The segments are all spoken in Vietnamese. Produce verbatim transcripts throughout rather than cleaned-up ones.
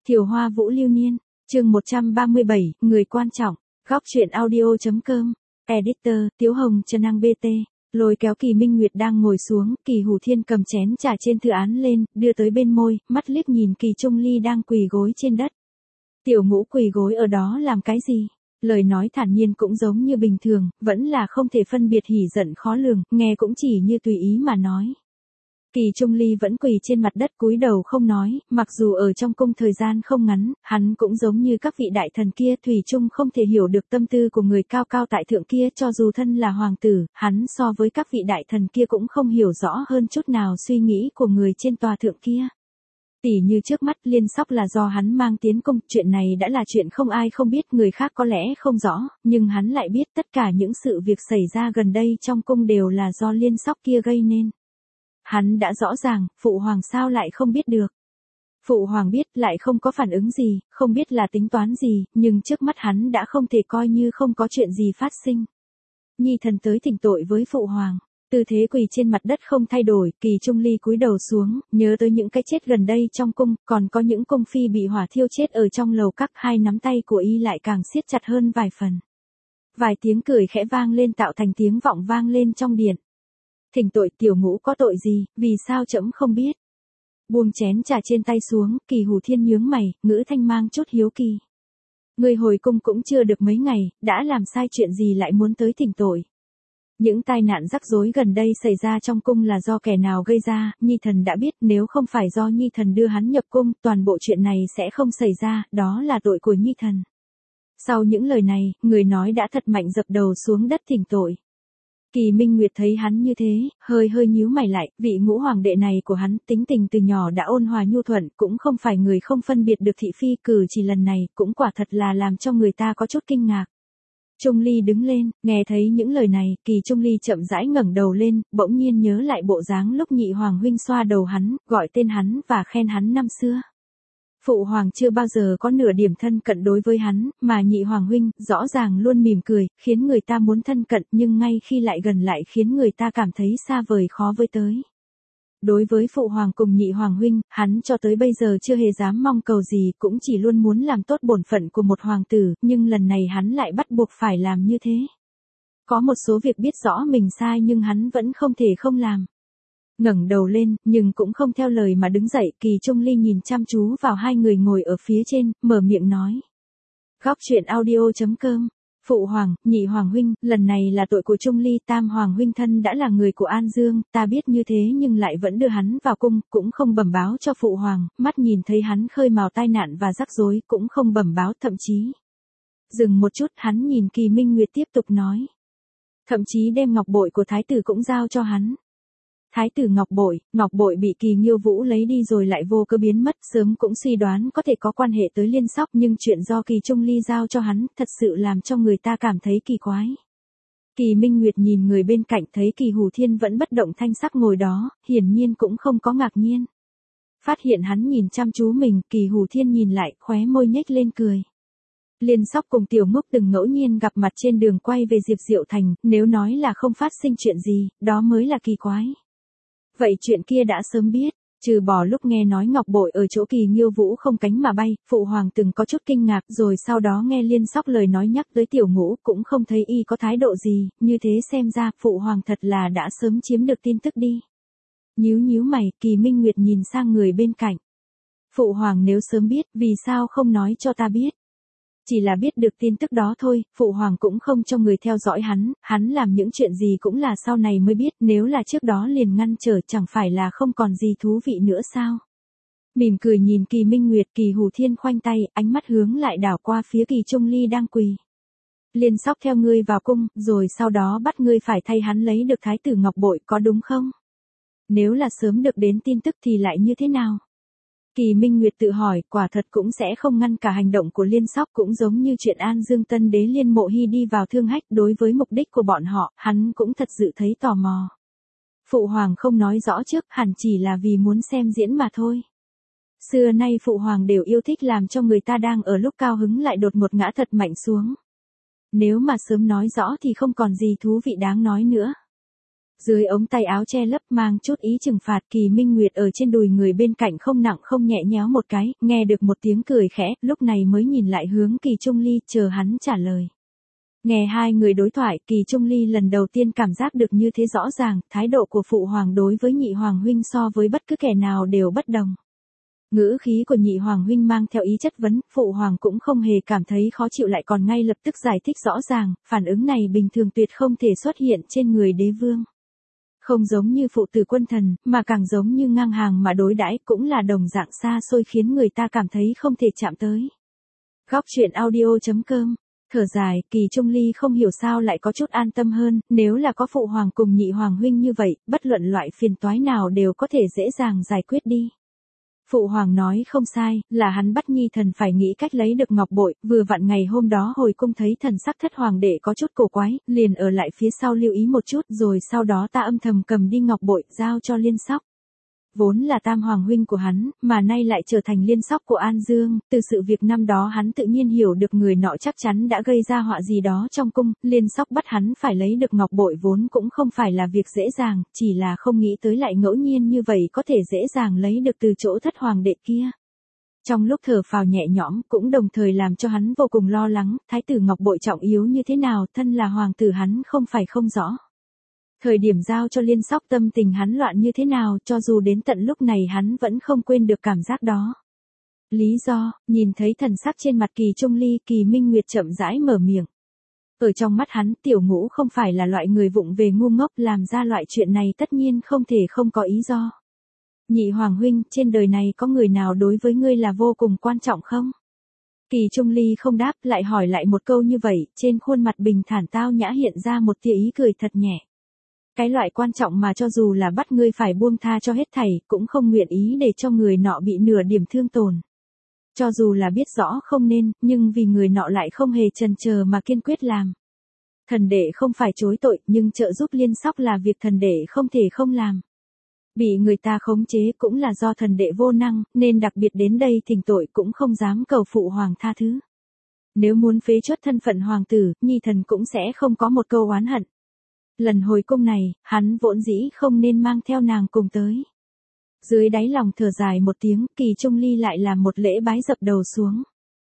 Thiều Hoa Vũ Lưu Niên, chương một trăm ba mươi bảy, người quan trọng, góc truyện audio.com, editor, Tiếu Hồng Trần Năng bê tê, lôi kéo Kỳ Minh Nguyệt đang ngồi xuống, Kỳ Hủ Thiên cầm chén trà trên thư án lên, đưa tới bên môi, mắt liếc nhìn Kỳ Trung Ly đang quỳ gối trên đất. Tiểu Ngũ quỳ gối ở đó làm cái gì? Lời nói thản nhiên cũng giống như bình thường, vẫn là không thể phân biệt hỉ giận khó lường, nghe cũng chỉ như tùy ý mà nói. Kỳ Trung Ly vẫn quỳ trên mặt đất cúi đầu không nói, mặc dù ở trong cung thời gian không ngắn, hắn cũng giống như các vị đại thần kia thủy chung không thể hiểu được tâm tư của người cao cao tại thượng kia, cho dù thân là hoàng tử, hắn so với các vị đại thần kia cũng không hiểu rõ hơn chút nào suy nghĩ của người trên tòa thượng kia. Tỉ như trước mắt Liên Sóc là do hắn mang tiến cung, chuyện này đã là chuyện không ai không biết, người khác có lẽ không rõ, nhưng hắn lại biết tất cả những sự việc xảy ra gần đây trong cung đều là do Liên Sóc kia gây nên. Hắn đã rõ ràng, Phụ Hoàng sao lại không biết được. Phụ Hoàng biết lại không có phản ứng gì, không biết là tính toán gì, nhưng trước mắt hắn đã không thể coi như không có chuyện gì phát sinh. Nhi thần tới thỉnh tội với Phụ Hoàng. Tư thế quỳ trên mặt đất không thay đổi, Kỳ Trung Ly cúi đầu xuống, nhớ tới những cái chết gần đây trong cung, còn có những cung phi bị hỏa thiêu chết ở trong lầu các, hai nắm tay của y lại càng siết chặt hơn vài phần. Vài tiếng cười khẽ vang lên tạo thành tiếng vọng vang lên trong điện. Thỉnh tội, Tiểu Ngũ có tội gì, vì sao trẫm không biết? Buông chén trà trên tay xuống, Kỳ Hủ Thiên nhướng mày, ngữ thanh mang chút hiếu kỳ. Người hồi cung cũng chưa được mấy ngày, đã làm sai chuyện gì lại muốn tới thỉnh tội? Những tai nạn rắc rối gần đây xảy ra trong cung là do kẻ nào gây ra, Nhi thần đã biết, nếu không phải do Nhi thần đưa hắn nhập cung, toàn bộ chuyện này sẽ không xảy ra, đó là tội của Nhi thần. Sau những lời này, người nói đã thật mạnh dập đầu xuống đất thỉnh tội. Kỳ Minh Nguyệt thấy hắn như thế, hơi hơi nhíu mày lại, vị ngũ hoàng đệ này của hắn, tính tình từ nhỏ đã ôn hòa nhu thuận, cũng không phải người không phân biệt được thị phi, cử chỉ lần này, cũng quả thật là làm cho người ta có chút kinh ngạc. Trung Ly đứng lên, nghe thấy những lời này, Kỳ Trung Ly chậm rãi ngẩng đầu lên, bỗng nhiên nhớ lại bộ dáng lúc nhị hoàng huynh xoa đầu hắn, gọi tên hắn và khen hắn năm xưa. Phụ hoàng chưa bao giờ có nửa điểm thân cận đối với hắn, mà nhị hoàng huynh, rõ ràng luôn mỉm cười, khiến người ta muốn thân cận, nhưng ngay khi lại gần lại khiến người ta cảm thấy xa vời khó với tới. Đối với phụ hoàng cùng nhị hoàng huynh, hắn cho tới bây giờ chưa hề dám mong cầu gì, cũng chỉ luôn muốn làm tốt bổn phận của một hoàng tử, nhưng lần này hắn lại bắt buộc phải làm như thế. Có một số việc biết rõ mình sai nhưng hắn vẫn không thể không làm. Ngẩng đầu lên, nhưng cũng không theo lời mà đứng dậy, Kỳ Trung Ly nhìn chăm chú vào hai người ngồi ở phía trên, mở miệng nói. Góc truyện audio.com, Phụ Hoàng, nhị Hoàng huynh, lần này là tội của Trung Ly, tam Hoàng huynh thân đã là người của An Dương, ta biết như thế nhưng lại vẫn đưa hắn vào cung, cũng không bẩm báo cho Phụ Hoàng, mắt nhìn thấy hắn khơi mào tai nạn và rắc rối, cũng không bẩm báo, thậm chí. Dừng một chút, hắn nhìn Kỳ Minh Nguyệt tiếp tục nói. Thậm chí đem ngọc bội của thái tử cũng giao cho hắn. Thái tử ngọc bội, ngọc bội bị Kỳ Nghiêu Vũ lấy đi rồi lại vô cớ biến mất, sớm cũng suy đoán có thể có quan hệ tới Liên Sóc, nhưng chuyện do Kỳ Trung Ly giao cho hắn, thật sự làm cho người ta cảm thấy kỳ quái. Kỳ Minh Nguyệt nhìn người bên cạnh thấy Kỳ Hủ Thiên vẫn bất động thanh sắc ngồi đó, hiển nhiên cũng không có ngạc nhiên. Phát hiện hắn nhìn chăm chú mình, Kỳ Hủ Thiên nhìn lại, khóe môi nhếch lên cười. Liên Sóc cùng Tiểu Ngốc từng ngẫu nhiên gặp mặt trên đường quay về Diệp Diệu Thành, nếu nói là không phát sinh chuyện gì, đó mới là kỳ quái. Vậy chuyện kia đã sớm biết, trừ bỏ lúc nghe nói ngọc bội ở chỗ Kỳ Nghiêu Vũ không cánh mà bay, Phụ Hoàng từng có chút kinh ngạc, rồi sau đó nghe Liên Sóc lời nói nhắc tới Tiểu Ngũ, cũng không thấy y có thái độ gì, như thế xem ra Phụ Hoàng thật là đã sớm chiếm được tin tức đi. Nhíu nhíu mày, Kỳ Minh Nguyệt nhìn sang người bên cạnh. Phụ Hoàng nếu sớm biết, vì sao không nói cho ta biết? Chỉ là biết được tin tức đó thôi, Phụ Hoàng cũng không cho người theo dõi hắn, hắn làm những chuyện gì cũng là sau này mới biết, nếu là trước đó liền ngăn trở chẳng phải là không còn gì thú vị nữa sao? Mỉm cười nhìn Kỳ Minh Nguyệt, Kỳ Hủ Thiên khoanh tay, ánh mắt hướng lại đảo qua phía Kỳ Trung Ly đang quỳ. Liên Sóc theo ngươi vào cung, rồi sau đó bắt ngươi phải thay hắn lấy được thái tử ngọc bội, có đúng không? Nếu là sớm được đến tin tức thì lại như thế nào? Kỳ Minh Nguyệt tự hỏi, quả thật cũng sẽ không ngăn cả hành động của Liên Sóc, cũng giống như chuyện An Dương Tân Đế Liên Mộ Hy đi vào Thương Hách, đối với mục đích của bọn họ, hắn cũng thật sự thấy tò mò. Phụ Hoàng không nói rõ trước, hẳn chỉ là vì muốn xem diễn mà thôi. Xưa nay Phụ Hoàng đều yêu thích làm cho người ta đang ở lúc cao hứng lại đột ngột ngã thật mạnh xuống. Nếu mà sớm nói rõ thì không còn gì thú vị đáng nói nữa. Dưới ống tay áo che lấp mang chút ý trừng phạt, Kỳ Minh Nguyệt ở trên đùi người bên cạnh không nặng không nhẹ nhéo một cái, nghe được một tiếng cười khẽ, lúc này mới nhìn lại hướng Kỳ Trung Ly, chờ hắn trả lời. Nghe hai người đối thoại, Kỳ Trung Ly lần đầu tiên cảm giác được như thế rõ ràng, thái độ của phụ hoàng đối với nhị hoàng huynh so với bất cứ kẻ nào đều bất đồng. Ngữ khí của nhị hoàng huynh mang theo ý chất vấn, phụ hoàng cũng không hề cảm thấy khó chịu, lại còn ngay lập tức giải thích rõ ràng, phản ứng này bình thường tuyệt không thể xuất hiện trên người đế vương. Không giống như phụ tử quân thần, mà càng giống như ngang hàng mà đối đãi, cũng là đồng dạng xa xôi khiến người ta cảm thấy không thể chạm tới. Góc truyện audio chấm com. Thở dài, Kỳ Trung Ly không hiểu sao lại có chút an tâm hơn, nếu là có phụ hoàng cùng nhị hoàng huynh như vậy, bất luận loại phiền toái nào đều có thể dễ dàng giải quyết đi. Phụ hoàng nói không sai, là hắn bắt nhi thần phải nghĩ cách lấy được ngọc bội, vừa vặn ngày hôm đó hồi cung thấy thần sắc thất hoàng đệ có chút cổ quái, liền ở lại phía sau lưu ý một chút, rồi sau đó ta âm thầm cầm đi ngọc bội, giao cho Liên Sóc. Vốn là tam hoàng huynh của hắn, mà nay lại trở thành Liên Sóc của An Dương, từ sự việc năm đó hắn tự nhiên hiểu được người nọ chắc chắn đã gây ra họa gì đó trong cung, Liên Sóc bắt hắn phải lấy được ngọc bội vốn cũng không phải là việc dễ dàng, chỉ là không nghĩ tới lại ngẫu nhiên như vậy có thể dễ dàng lấy được từ chỗ thất hoàng đệ kia. Trong lúc thở phào nhẹ nhõm, cũng đồng thời làm cho hắn vô cùng lo lắng, thái tử ngọc bội trọng yếu như thế nào, thân là hoàng tử hắn không phải không rõ. Thời điểm giao cho Liên Sóc tâm tình hắn loạn như thế nào, cho dù đến tận lúc này hắn vẫn không quên được cảm giác đó. Lý do, nhìn thấy thần sắc trên mặt Kỳ Trung Ly, Kỳ Minh Nguyệt chậm rãi mở miệng. Ở trong mắt hắn, Tiểu Ngũ không phải là loại người vụng về ngu ngốc, làm ra loại chuyện này tất nhiên không thể không có ý do. Nhị hoàng huynh, trên đời này có người nào đối với ngươi là vô cùng quan trọng không? Kỳ Trung Ly không đáp, lại hỏi lại một câu như vậy, trên khuôn mặt bình thản tao nhã hiện ra một tia ý cười thật nhẹ. Cái loại quan trọng mà cho dù là bắt ngươi phải buông tha cho hết thảy, cũng không nguyện ý để cho người nọ bị nửa điểm thương tổn. Cho dù là biết rõ không nên, nhưng vì người nọ lại không hề chần chờ mà kiên quyết làm. Thần đệ không phải chối tội, nhưng trợ giúp Liên Sóc là việc thần đệ không thể không làm. Bị người ta khống chế cũng là do thần đệ vô năng, nên đặc biệt đến đây thỉnh tội cũng không dám cầu phụ hoàng tha thứ. Nếu muốn phế truất thân phận hoàng tử, nhi thần cũng sẽ không có một câu oán hận. Lần hồi cung này, hắn vốn dĩ không nên mang theo nàng cùng tới. Dưới đáy lòng thở dài một tiếng, Kỳ Trung Ly lại làm một lễ bái dập đầu xuống.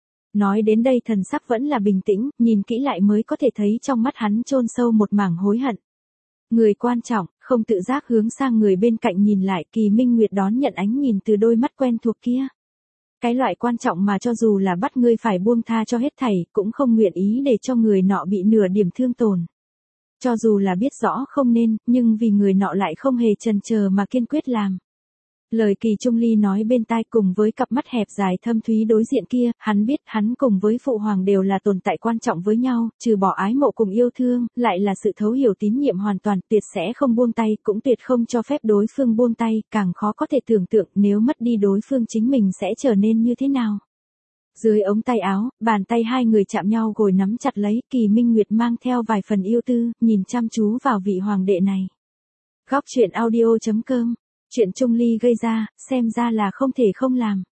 Nói đến đây thần sắc vẫn là bình tĩnh, nhìn kỹ lại mới có thể thấy trong mắt hắn chôn sâu một mảng hối hận. Người quan trọng, không tự giác hướng sang người bên cạnh nhìn lại, Kỳ Minh Nguyệt đón nhận ánh nhìn từ đôi mắt quen thuộc kia. Cái loại quan trọng mà cho dù là bắt ngươi phải buông tha cho hết thảy, cũng không nguyện ý để cho người nọ bị nửa điểm thương tổn. Cho dù là biết rõ không nên, nhưng vì người nọ lại không hề chần chờ mà kiên quyết làm. Lời Kỳ Trung Ly nói bên tai cùng với cặp mắt hẹp dài thâm thúy đối diện kia, hắn biết hắn cùng với phụ hoàng đều là tồn tại quan trọng với nhau, trừ bỏ ái mộ cùng yêu thương, lại là sự thấu hiểu tín nhiệm hoàn toàn, tuyệt sẽ không buông tay, cũng tuyệt không cho phép đối phương buông tay, càng khó có thể tưởng tượng nếu mất đi đối phương chính mình sẽ trở nên như thế nào. Dưới ống tay áo, bàn tay hai người chạm nhau gồi nắm chặt lấy, Kỳ Minh Nguyệt mang theo vài phần yêu tư, nhìn chăm chú vào vị hoàng đệ này. Góc truyện audio chấm com. Chuyện Trung Ly gây ra, xem ra là không thể không làm.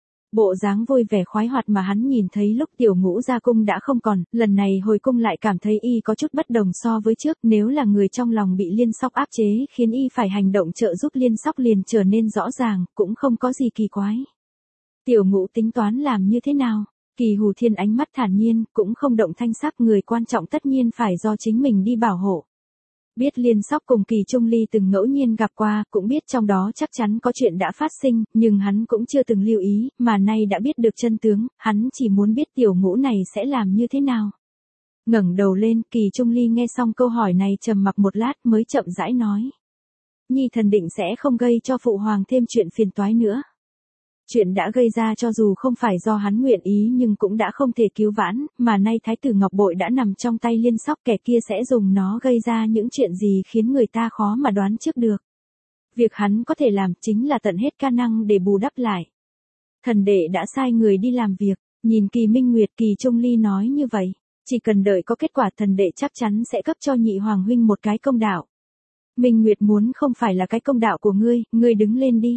Bộ dáng vui vẻ khoái hoạt mà hắn nhìn thấy lúc Tiểu Ngũ ra cung đã không còn, lần này hồi cung lại cảm thấy y có chút bất đồng so với trước, nếu là người trong lòng bị Liên Sóc áp chế khiến y phải hành động trợ giúp Liên Sóc liền trở nên rõ ràng, cũng không có gì kỳ quái. Tiểu Ngũ tính toán làm như thế nào? Kỳ Hù Thiên ánh mắt thản nhiên, cũng không động thanh sắc, người quan trọng tất nhiên phải do chính mình đi bảo hộ. Biết Liên Sóc cùng Kỳ Trung Ly từng ngẫu nhiên gặp qua, cũng biết trong đó chắc chắn có chuyện đã phát sinh, nhưng hắn cũng chưa từng lưu ý, mà nay đã biết được chân tướng, hắn chỉ muốn biết Tiểu Ngũ này sẽ làm như thế nào. Ngẩng đầu lên, Kỳ Trung Ly nghe xong câu hỏi này trầm mặc một lát mới chậm rãi nói. Nhi thần định sẽ không gây cho phụ hoàng thêm chuyện phiền toái nữa. Chuyện đã gây ra cho dù không phải do hắn nguyện ý nhưng cũng đã không thể cứu vãn, mà nay thái tử ngọc bội đã nằm trong tay Liên Sóc, kẻ kia sẽ dùng nó gây ra những chuyện gì khiến người ta khó mà đoán trước được. Việc hắn có thể làm chính là tận hết ca năng để bù đắp lại. Thần đệ đã sai người đi làm việc, nhìn Kỳ Minh Nguyệt, Kỳ Trung Ly nói như vậy, chỉ cần đợi có kết quả thần đệ chắc chắn sẽ cấp cho nhị hoàng huynh một cái công đạo. Minh Nguyệt muốn không phải là cái công đạo của ngươi, ngươi đứng lên đi.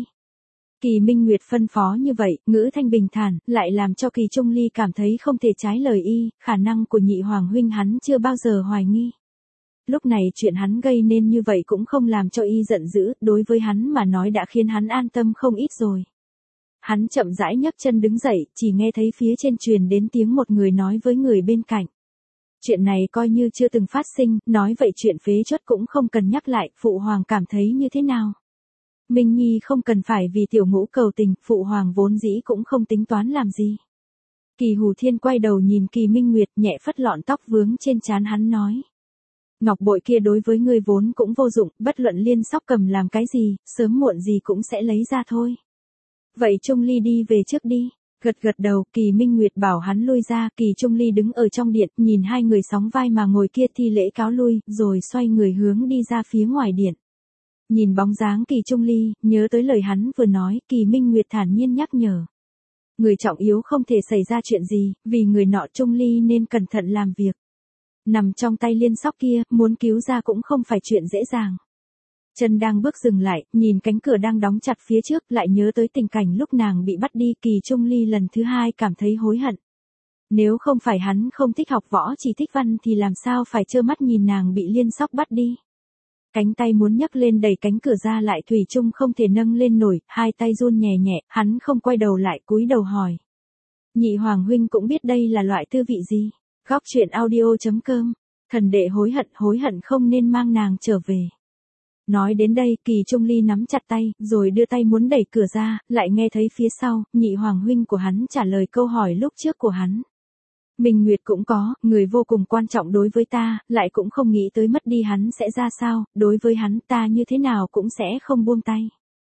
Kỳ Minh Nguyệt phân phó như vậy, ngữ thanh bình thản, lại làm cho Kỳ Trung Ly cảm thấy không thể trái lời y, khả năng của nhị hoàng huynh hắn chưa bao giờ hoài nghi. Lúc này chuyện hắn gây nên như vậy cũng không làm cho y giận dữ, đối với hắn mà nói đã khiến hắn an tâm không ít rồi. Hắn chậm rãi nhấc chân đứng dậy, chỉ nghe thấy phía trên truyền đến tiếng một người nói với người bên cạnh. Chuyện này coi như chưa từng phát sinh, nói vậy chuyện phế chốt cũng không cần nhắc lại, phụ hoàng cảm thấy như thế nào? Minh Nhi không cần phải vì tiểu ngũ cầu tình, phụ hoàng vốn dĩ cũng không tính toán làm gì. Kỳ Hủ Thiên quay đầu nhìn Kỳ Minh Nguyệt, nhẹ phất lọn tóc vướng trên trán hắn nói. Ngọc bội kia đối với ngươi vốn cũng vô dụng, bất luận Liên Sóc cầm làm cái gì, sớm muộn gì cũng sẽ lấy ra thôi. Vậy Trung Ly đi về trước đi. Gật gật đầu, Kỳ Minh Nguyệt bảo hắn lui ra, Kỳ Trung Ly đứng ở trong điện, nhìn hai người sóng vai mà ngồi kia thi lễ cáo lui, rồi xoay người hướng đi ra phía ngoài điện. Nhìn bóng dáng Kỳ Trung Ly, nhớ tới lời hắn vừa nói, Kỳ Minh Nguyệt thản nhiên nhắc nhở. Người trọng yếu không thể xảy ra chuyện gì, vì người nọ Trung Ly nên cẩn thận làm việc. Nằm trong tay Liên Sóc kia, muốn cứu ra cũng không phải chuyện dễ dàng. Chân đang bước dừng lại, nhìn cánh cửa đang đóng chặt phía trước, lại nhớ tới tình cảnh lúc nàng bị bắt đi, Kỳ Trung Ly lần thứ hai cảm thấy hối hận. Nếu không phải hắn không thích học võ chỉ thích văn thì làm sao phải trơ mắt nhìn nàng bị Liên Sóc bắt đi. Cánh tay muốn nhấc lên đẩy cánh cửa ra lại thủy chung không thể nâng lên nổi, hai tay run nhẹ nhẹ, hắn không quay đầu lại cúi đầu hỏi. Nhị hoàng huynh cũng biết đây là loại tư vị gì? Góc truyện audio chấm com, thần đệ hối hận hối hận không nên mang nàng trở về. Nói đến đây, Kỳ Trung Ly nắm chặt tay, rồi đưa tay muốn đẩy cửa ra, lại nghe thấy phía sau, nhị hoàng huynh của hắn trả lời câu hỏi lúc trước của hắn. Minh Nguyệt cũng có, người vô cùng quan trọng đối với ta, lại cũng không nghĩ tới mất đi hắn sẽ ra sao, đối với hắn ta như thế nào cũng sẽ không buông tay.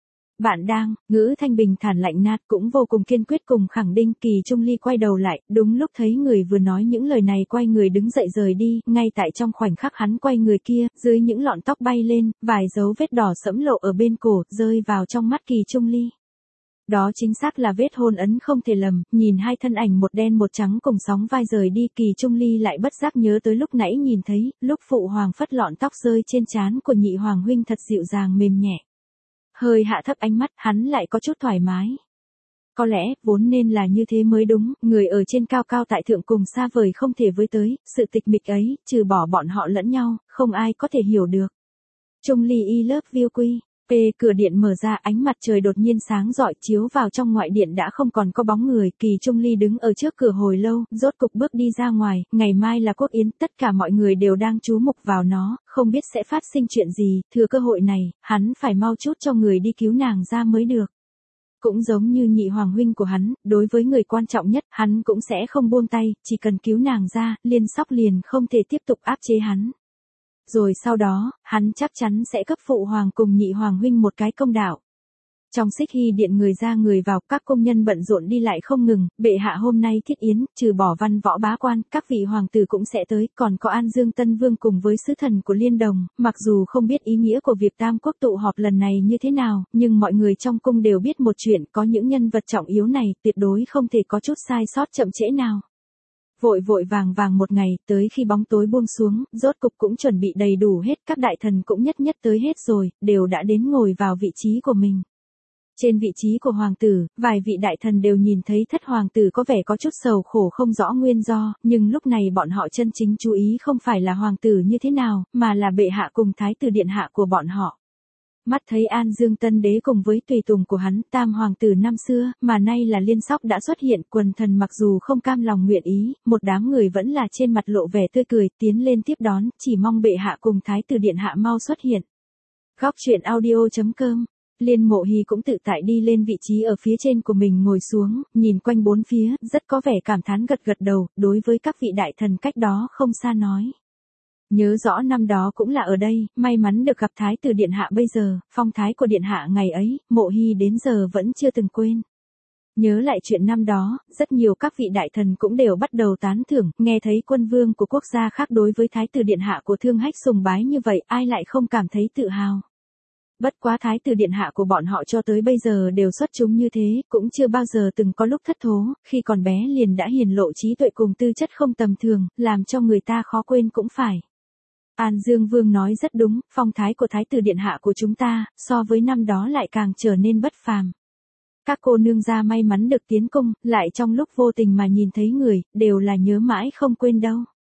Bạn đang, ngữ thanh bình thản lạnh nạt cũng vô cùng kiên quyết cùng khẳng định. Kỳ Trung Ly quay đầu lại, đúng lúc thấy người vừa nói những lời này quay người đứng dậy rời đi, ngay tại trong khoảnh khắc hắn quay người kia, dưới những lọn tóc bay lên, vài dấu vết đỏ sẫm lộ ở bên cổ, rơi vào trong mắt Kỳ Trung Ly. Đó chính xác là vết hôn ấn không thể lầm, nhìn hai thân ảnh một đen một trắng cùng sóng vai rời đi, Kỳ Trung Ly lại bất giác nhớ tới lúc nãy nhìn thấy, lúc phụ hoàng phất lọn tóc rơi trên trán của nhị hoàng huynh thật dịu dàng mềm nhẹ. Hơi hạ thấp ánh mắt, hắn lại có chút thoải mái. Có lẽ, vốn nên là như thế mới đúng, người ở trên cao cao tại thượng cùng xa vời không thể với tới, sự tịch mịch ấy, trừ bỏ bọn họ lẫn nhau, không ai có thể hiểu được. Trung Ly I love you quy. P. Cửa điện mở ra, ánh mặt trời đột nhiên sáng rọi chiếu vào trong ngoại điện đã không còn có bóng người, Kỳ Trung Ly đứng ở trước cửa hồi lâu, rốt cục bước đi ra ngoài, ngày mai là quốc yến, tất cả mọi người đều đang chú mục vào nó, không biết sẽ phát sinh chuyện gì, thừa cơ hội này, hắn phải mau chút cho người đi cứu nàng ra mới được. Cũng giống như nhị hoàng huynh của hắn, đối với người quan trọng nhất, hắn cũng sẽ không buông tay, chỉ cần cứu nàng ra, Liên Sóc liền không thể tiếp tục áp chế hắn. Rồi sau đó, hắn chắc chắn sẽ cấp phụ hoàng cùng nhị hoàng huynh một cái công đạo. Trong Xích Hy điện người ra người vào, các công nhân bận rộn đi lại không ngừng, bệ hạ hôm nay thiết yến, trừ bỏ văn võ bá quan, các vị hoàng tử cũng sẽ tới, còn có An Dương Tân Vương cùng với sứ thần của Liên Đồng, mặc dù không biết ý nghĩa của việc Tam Quốc tụ họp lần này như thế nào, nhưng mọi người trong cung đều biết một chuyện, có những nhân vật trọng yếu này, tuyệt đối không thể có chút sai sót chậm trễ nào. Vội vội vàng vàng một ngày, tới khi bóng tối buông xuống, rốt cục cũng chuẩn bị đầy đủ hết, các đại thần cũng nhất nhất tới hết rồi, đều đã đến ngồi vào vị trí của mình. Trên vị trí của hoàng tử, vài vị đại thần đều nhìn thấy thất hoàng tử có vẻ có chút sầu khổ không rõ nguyên do, nhưng lúc này bọn họ chân chính chú ý không phải là hoàng tử như thế nào, mà là bệ hạ cùng thái tử điện hạ của bọn họ. Mắt thấy An Dương Tân Đế cùng với tùy tùng của hắn, tam hoàng tử năm xưa, mà nay là Liên Sóc đã xuất hiện, quần thần mặc dù không cam lòng nguyện ý, một đám người vẫn là trên mặt lộ vẻ tươi cười, tiến lên tiếp đón, chỉ mong bệ hạ cùng thái tử điện hạ mau xuất hiện. Góc truyện audio chấm com. Liên Mộ Hì cũng tự tại đi lên vị trí ở phía trên của mình ngồi xuống, nhìn quanh bốn phía, rất có vẻ cảm thán gật gật đầu, đối với các vị đại thần cách đó không xa nói. Nhớ rõ năm đó cũng là ở đây, may mắn được gặp thái tử điện hạ bây giờ, phong thái của điện hạ ngày ấy, Mộ Hì đến giờ vẫn chưa từng quên. Nhớ lại chuyện năm đó, rất nhiều các vị đại thần cũng đều bắt đầu tán thưởng, nghe thấy quân vương của quốc gia khác đối với thái tử điện hạ của Thương Hách sùng bái như vậy, ai lại không cảm thấy tự hào. Bất quá thái tử điện hạ của bọn họ cho tới bây giờ đều xuất chúng như thế, cũng chưa bao giờ từng có lúc thất thố, khi còn bé liền đã hiển lộ trí tuệ cùng tư chất không tầm thường, làm cho người ta khó quên cũng phải. An Dương Vương nói rất đúng, phong thái của thái tử điện hạ của chúng ta, so với năm đó lại càng trở nên bất phàm. Các cô nương gia may mắn được tiến cung, lại trong lúc vô tình mà nhìn thấy người, đều là nhớ mãi không quên đâu.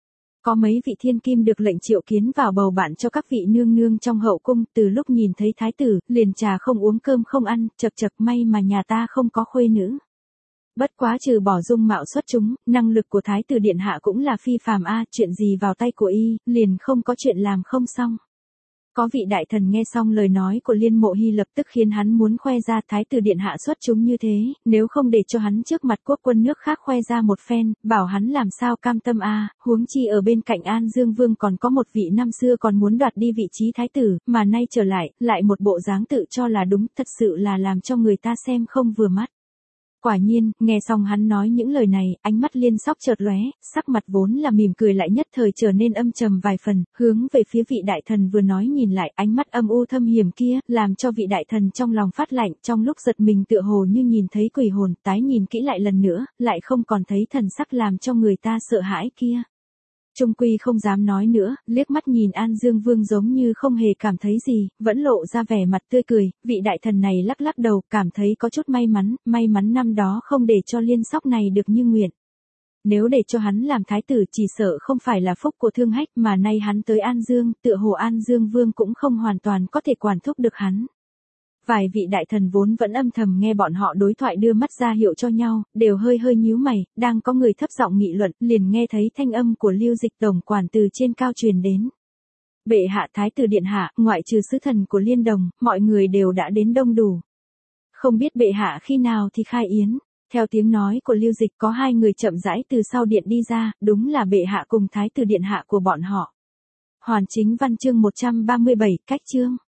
có mấy vị thiên kim được lệnh triệu kiến vào bầu bạn cho các vị nương nương trong hậu cung, từ lúc nhìn thấy thái tử, liền trà không uống cơm không ăn, chật chật may mà nhà ta không có khuê nữ. Bất quá trừ bỏ dung mạo xuất chúng, năng lực của thái tử điện hạ cũng là phi phàm a, chuyện gì vào tay của y, liền không có chuyện làm không xong. Có vị đại thần nghe xong lời nói của Liên Mộ Hy lập tức khiến hắn muốn khoe ra thái tử điện hạ xuất chúng như thế, nếu không để cho hắn trước mặt quốc quân nước khác khoe ra một phen, bảo hắn làm sao cam tâm a, huống chi ở bên cạnh An Dương Vương còn có một vị năm xưa còn muốn đoạt đi vị trí thái tử, mà nay trở lại, lại một bộ dáng tự cho là đúng, thật sự là làm cho người ta xem không vừa mắt. Quả nhiên, nghe xong hắn nói những lời này, ánh mắt Liên Sóc chợt lóe, sắc mặt vốn là mỉm cười lại nhất thời trở nên âm trầm vài phần, hướng về phía vị đại thần vừa nói nhìn lại, ánh mắt âm u thâm hiểm kia, làm cho vị đại thần trong lòng phát lạnh, trong lúc giật mình tựa hồ như nhìn thấy quỷ hồn, tái nhìn kỹ lại lần nữa, lại không còn thấy thần sắc làm cho người ta sợ hãi kia. Trung quy không dám nói nữa, liếc mắt nhìn An Dương Vương giống như không hề cảm thấy gì, vẫn lộ ra vẻ mặt tươi cười, vị đại thần này lắc lắc đầu, cảm thấy có chút may mắn, may mắn năm đó không để cho Liên Sóc này được như nguyện. Nếu để cho hắn làm thái tử chỉ sợ không phải là phúc của Thương Hách, mà nay hắn tới An Dương, tựa hồ An Dương Vương cũng không hoàn toàn có thể quản thúc được hắn. Vài vị đại thần vốn vẫn âm thầm nghe bọn họ đối thoại đưa mắt ra hiệu cho nhau, đều hơi hơi nhíu mày, đang có người thấp giọng nghị luận, liền nghe thấy thanh âm của Lưu Dịch tổng quản từ trên cao truyền đến. Bệ hạ thái tử điện hạ, ngoại trừ sứ thần của Liên Đồng, mọi người đều đã đến đông đủ. Không biết bệ hạ khi nào thì khai yến. Theo tiếng nói của Lưu Dịch có hai người chậm rãi từ sau điện đi ra, đúng là bệ hạ cùng thái tử điện hạ của bọn họ. Hoàn chính văn chương một trăm ba mươi bảy, cách chương.